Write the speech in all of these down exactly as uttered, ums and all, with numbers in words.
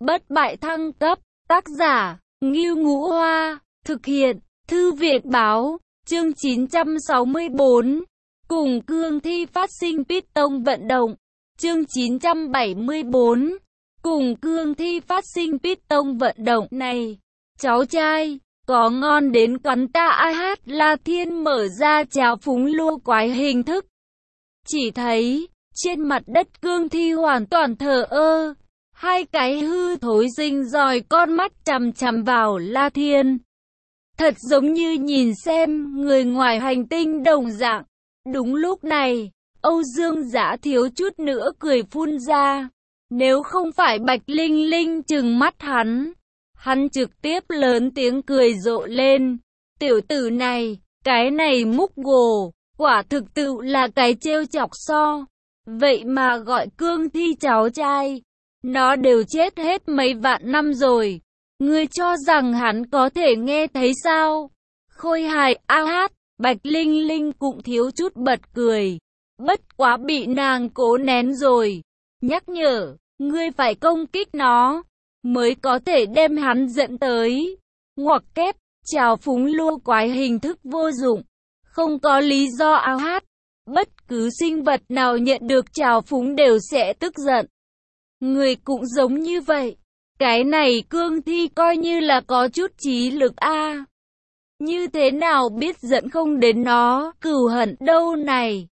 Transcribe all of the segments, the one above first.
Bất bại thăng cấp, tác giả, Ngưu Ngũ Hoa, thực hiện, Thư viện báo, chương chín trăm sáu mươi tư, cùng cương thi phát sinh Python vận động, chương chín trăm bảy mươi tư, cùng cương thi phát sinh Python vận động này, cháu trai, có ngon đến cắn ta ai hát La Thiên mở ra trào phúng lua quái hình thức. Chỉ thấy, trên mặt đất cương thi hoàn toàn thờ ơ, hai cái hư thối sinh dòi con mắt chằm chằm vào La Thiên. Thật giống như nhìn xem người ngoài hành tinh đồng dạng. Đúng lúc này, Âu Dương Dã thiếu chút nữa cười phun ra. Nếu không phải Bạch Linh Linh trừng mắt hắn, hắn trực tiếp lớn tiếng cười rộ lên. Tiểu tử này, cái này múc gồ, quả thực tự là cái trêu chọc so. Vậy mà gọi cương thi cháu trai, nó đều chết hết mấy vạn năm rồi. Ngươi cho rằng hắn có thể nghe thấy sao? Khôi hài a hát, Bạch Linh Linh cũng thiếu chút bật cười. Bất quá bị nàng cố nén rồi. Nhắc nhở, ngươi phải công kích nó, mới có thể đem hắn dẫn tới. Ngoặc kép, trào phúng lua quái hình thức vô dụng. Không có lý do a hát. Bất cứ sinh vật nào nhận được trào phúng đều sẽ tức giận. Người cũng giống như vậy. Cái này cương thi coi như là có chút trí lực a. Như thế nào biết giận không đến nó, cừu hận đâu này.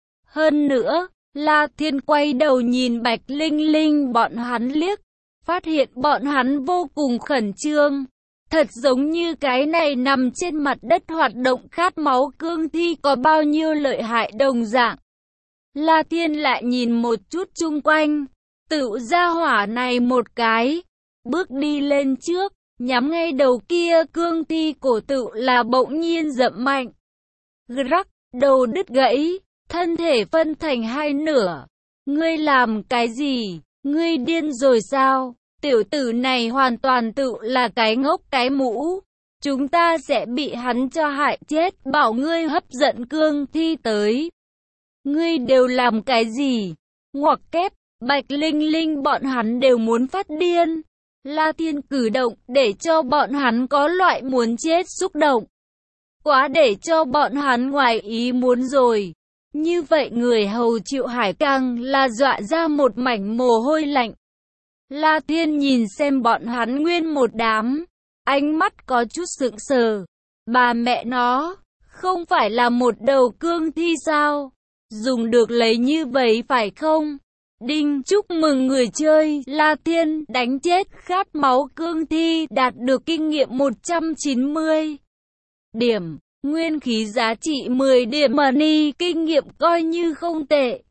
Hơn nữa, La Thiên quay đầu nhìn Bạch Linh Linh bọn hắn liếc, phát hiện bọn hắn vô cùng khẩn trương. Thật giống như cái này nằm trên mặt đất hoạt động khát máu cương thi có bao nhiêu lợi hại đồng dạng. La Thiên lại nhìn một chút chung quanh, tự ra hỏa này một cái, bước đi lên trước, nhắm ngay đầu kia cương thi cổ tự là bỗng nhiên dậm mạnh. Rắc, đầu đứt gãy, thân thể phân thành hai nửa. Ngươi làm cái gì? Ngươi điên rồi sao? Tiểu tử này hoàn toàn tự là cái ngốc cái mũ. Chúng ta sẽ bị hắn cho hại chết, bảo ngươi hấp dẫn cương thi tới. Ngươi đều làm cái gì? Ngoặc kép, Bạch Linh Linh bọn hắn đều muốn phát điên. La Thiên cử động để cho bọn hắn có loại muốn chết xúc động. Quá để cho bọn hắn ngoài ý muốn rồi. Như vậy người hầu Triệu Hải càng là dọa ra một mảnh mồ hôi lạnh. La Thiên nhìn xem bọn hắn nguyên một đám, ánh mắt có chút sững sờ. Bà mẹ nó, không phải là một đầu cương thi sao? Dùng được lấy như vậy phải không? Đinh, chúc mừng người chơi La Thiên đánh chết khát máu cương thi, đạt được kinh nghiệm một trăm chín mươi điểm, nguyên khí giá trị mười điểm money, kinh nghiệm coi như không tệ.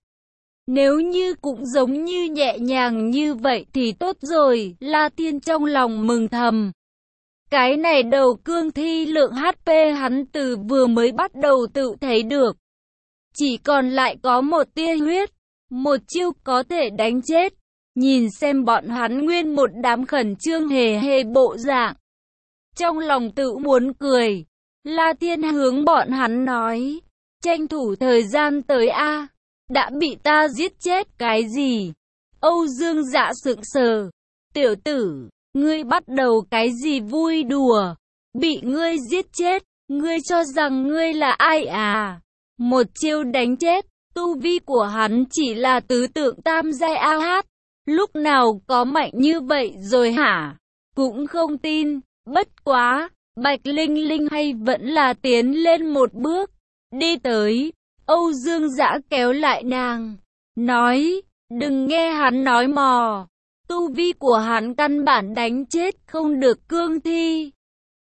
Nếu như cũng giống như nhẹ nhàng như vậy thì tốt rồi, La Thiên trong lòng mừng thầm. Cái này đầu cương thi lượng hát pê hắn từ vừa mới bắt đầu tự thấy được. Chỉ còn lại có một tia huyết, một chiêu có thể đánh chết. Nhìn xem bọn hắn nguyên một đám khẩn trương hề hề bộ dạng. Trong lòng tự muốn cười, La Thiên hướng bọn hắn nói, tranh thủ thời gian tới a. Đã bị ta giết chết cái gì? Âu Dương Dã sững sờ. Tiểu tử, ngươi bắt đầu cái gì vui đùa? Bị ngươi giết chết, ngươi cho rằng ngươi là ai à? Một chiêu đánh chết, tu vi của hắn chỉ là tứ tượng tam giai a hát. Lúc nào có mạnh như vậy rồi hả? Cũng không tin, bất quá, Bạch Linh Linh hay vẫn là tiến lên một bước, đi tới. Âu Dương Dã kéo lại nàng, nói, đừng nghe hắn nói mò, tu vi của hắn căn bản đánh chết không được cương thi.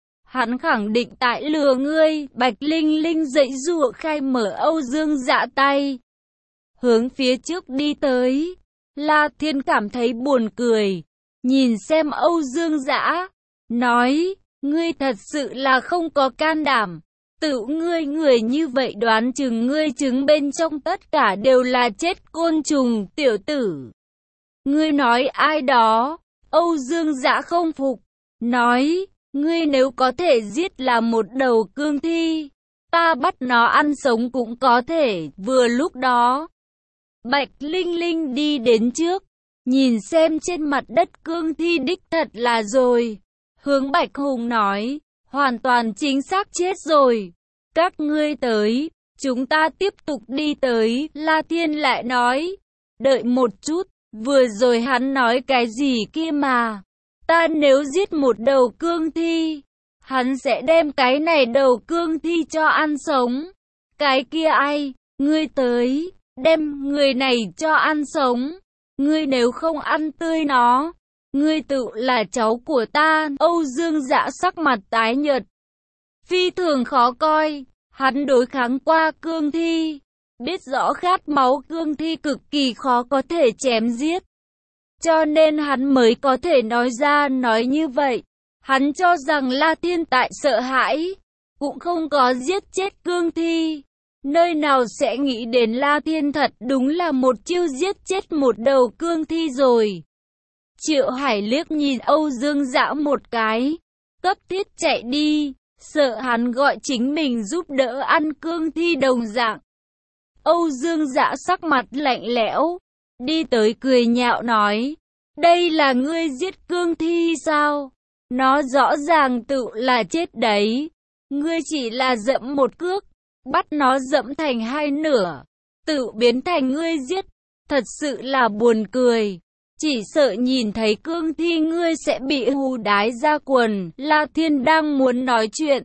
Hắn khẳng định tại lừa ngươi. Bạch Linh Linh dãy giụa khai mở Âu Dương Dã tay, hướng phía trước đi tới. La Thiên cảm thấy buồn cười, nhìn xem Âu Dương Dã, nói, ngươi thật sự là không có can đảm. Tự ngươi người như vậy đoán chừng ngươi trứng bên trong tất cả đều là chết côn trùng, tiểu tử. Ngươi nói ai đó? Âu Dương Dã không phục, nói, ngươi nếu có thể giết là một đầu cương thi, ta bắt nó ăn sống cũng có thể. Vừa lúc đó, Bạch Linh Linh đi đến trước, nhìn xem trên mặt đất cương thi đích thật là rồi. Hướng Bạch Hùng nói, hoàn toàn chính xác chết rồi. Các ngươi tới, chúng ta tiếp tục đi tới. La Thiên lại nói, đợi một chút, vừa rồi hắn nói cái gì kia mà. Ta nếu giết một đầu cương thi, hắn sẽ đem cái này đầu cương thi cho ăn sống. Cái kia ai, ngươi tới, đem người này cho ăn sống. Ngươi nếu không ăn tươi nó, ngươi tự là cháu của ta. Âu Dương Dã sắc mặt tái nhợt, phi thường khó coi. Hắn đối kháng qua cương thi, biết rõ khát máu cương thi cực kỳ khó có thể chém giết. Cho nên hắn mới có thể nói ra nói như vậy. Hắn cho rằng La Thiên tại sợ hãi, cũng không có giết chết cương thi. Nơi nào sẽ nghĩ đến La Thiên thật đúng là một chiêu giết chết một đầu cương thi rồi. Triệu Hải liếc nhìn Âu Dương Dã một cái, cấp thiết chạy đi, sợ hắn gọi chính mình giúp đỡ ăn cương thi đồng dạng. Âu Dương Dã sắc mặt lạnh lẽo, đi tới cười nhạo nói, đây là ngươi giết cương thi sao? Nó rõ ràng tự là chết đấy. Ngươi chỉ là dẫm một cước, bắt nó dẫm thành hai nửa, tự biến thành ngươi giết. Thật sự là buồn cười. Chỉ sợ nhìn thấy cương thi ngươi sẽ bị hù đái ra quần. La Thiên đang muốn nói chuyện.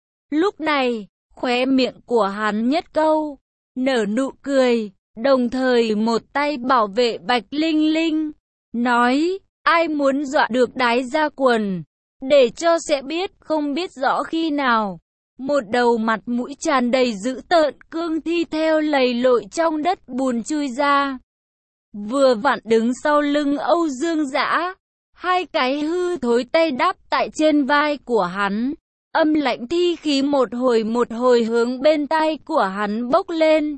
Lúc này, khóe miệng của hắn nhất câu, nở nụ cười, đồng thời một tay bảo vệ Bạch Linh Linh, nói, ai muốn dọa được đái ra quần, để cho sẽ biết. Không biết rõ khi nào, một đầu mặt mũi tràn đầy dữ tợn cương thi theo lầy lội trong đất bùn chui ra, vừa vặn đứng sau lưng Âu Dương Dã, hai cái hư thối tay đáp tại trên vai của hắn. Âm lạnh thi khí một hồi một hồi hướng bên tai của hắn bốc lên.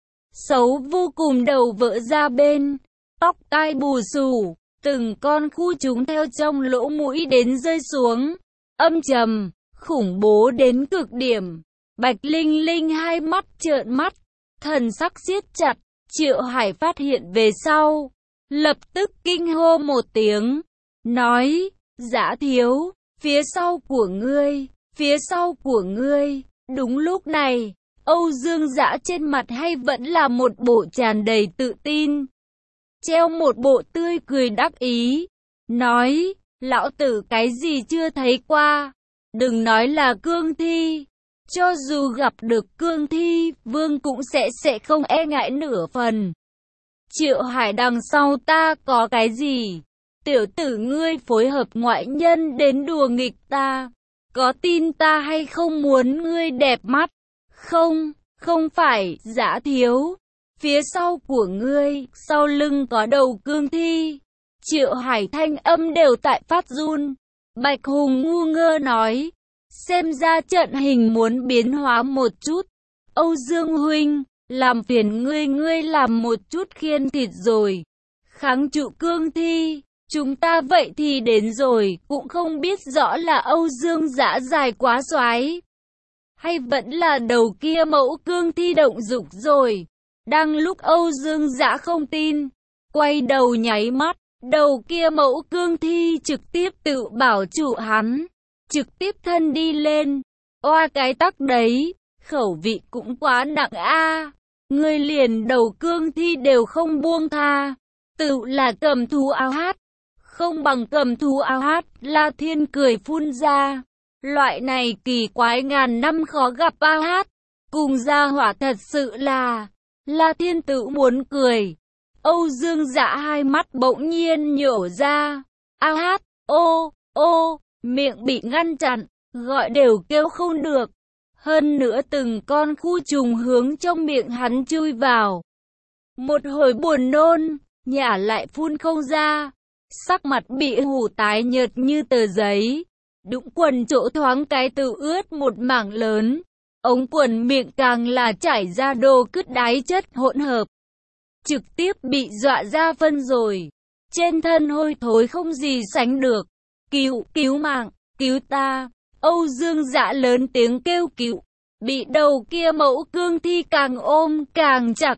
Xấu vô cùng, đầu vỡ ra bên, tóc tai bù xù, từng con khu chúng theo trong lỗ mũi đến rơi xuống. Âm trầm, khủng bố đến cực điểm. Bạch Linh Linh hai mắt trợn mắt, thần sắc siết chặt. Triệu Hải phát hiện về sau, lập tức kinh hô một tiếng, nói, Dã thiếu, phía sau của ngươi, phía sau của ngươi. Đúng lúc này, Âu Dương Dã trên mặt hay vẫn là một bộ tràn đầy tự tin, treo một bộ tươi cười đắc ý, nói, lão tử cái gì chưa thấy qua, đừng nói là cương thi, cho dù gặp được cương thi, vương cũng sẽ sẽ không e ngại nửa phần. Triệu Hải đằng sau ta có cái gì? Tiểu tử ngươi phối hợp ngoại nhân đến đùa nghịch ta, có tin ta hay không? Muốn ngươi đẹp mắt? Không, không phải. Dã thiếu, phía sau của ngươi, sau lưng có đầu cương thi. Triệu Hải thanh âm đều tại phát run. Bạch Hùng ngu ngơ nói, xem ra trận hình muốn biến hóa một chút. Âu Dương huynh, làm phiền ngươi ngươi làm một chút khiên thịt rồi, kháng trụ cương thi. Chúng ta vậy thì đến rồi, cũng không biết rõ là Âu Dương Dã dài quá xoái, hay vẫn là đầu kia mẫu cương thi động dục rồi. Đang lúc Âu Dương Dã không tin, quay đầu nháy mắt, đầu kia mẫu cương thi trực tiếp tự bảo trụ hắn, trực tiếp thân đi lên. Oa cái tắc đấy, khẩu vị cũng quá nặng a. Ngươi liền đầu cương thi đều không buông tha, tự là cầm thú áo hát, không bằng cầm thú áo hát. La Thiên cười phun ra, loại này kỳ quái ngàn năm khó gặp áo hát, cùng gia hỏa thật sự là. La Thiên tự muốn cười. Âu Dương Dã hai mắt bỗng nhiên nhổ ra, áo hát, ô, ô, miệng bị ngăn chặn, gọi đều kêu không được. Hơn nữa từng con khu trùng hướng trong miệng hắn chui vào. Một hồi buồn nôn, nhả lại phun không ra. Sắc mặt bị hủ tái nhợt như tờ giấy. Đũng quần chỗ thoáng cái tự ướt một mảng lớn. Ống quần miệng càng là chảy ra đồ cứt đái chất hỗn hợp. Trực tiếp bị dọa ra phân rồi. Trên thân hôi thối không gì sánh được. Cứu, cứu mạng, cứu ta. Âu Dương Dã lớn tiếng kêu cứu. Bị đầu kia mẫu cương thi càng ôm càng chặt.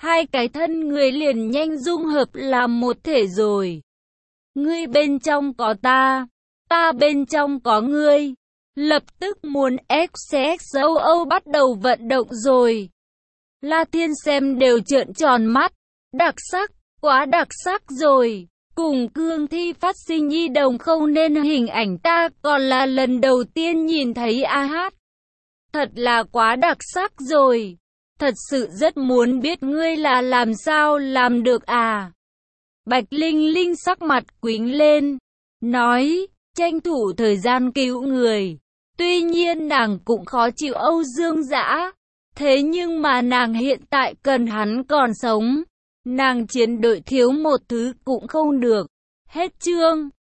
hai cái thân người liền nhanh dung hợp làm một thể rồi. Ngươi bên trong có ta, ta bên trong có ngươi. Lập tức muốn X X O O bắt đầu vận động rồi. La Thiên xem đều trợn tròn mắt. Đặc sắc, quá đặc sắc rồi. Cùng cương thi phát sinh nhi đồng không nên hình ảnh ta còn là lần đầu tiên nhìn thấy a hát. Thật là quá đặc sắc rồi. Thật sự rất muốn biết ngươi là làm sao làm được à. Bạch Linh Linh sắc mặt quĩnh lên. Nói, tranh thủ thời gian cứu người. Tuy nhiên nàng cũng khó chịu Âu Dương Dã. Thế nhưng mà nàng hiện tại cần hắn còn sống. Nàng chiến đội thiếu một thứ cũng không được. Hết chương.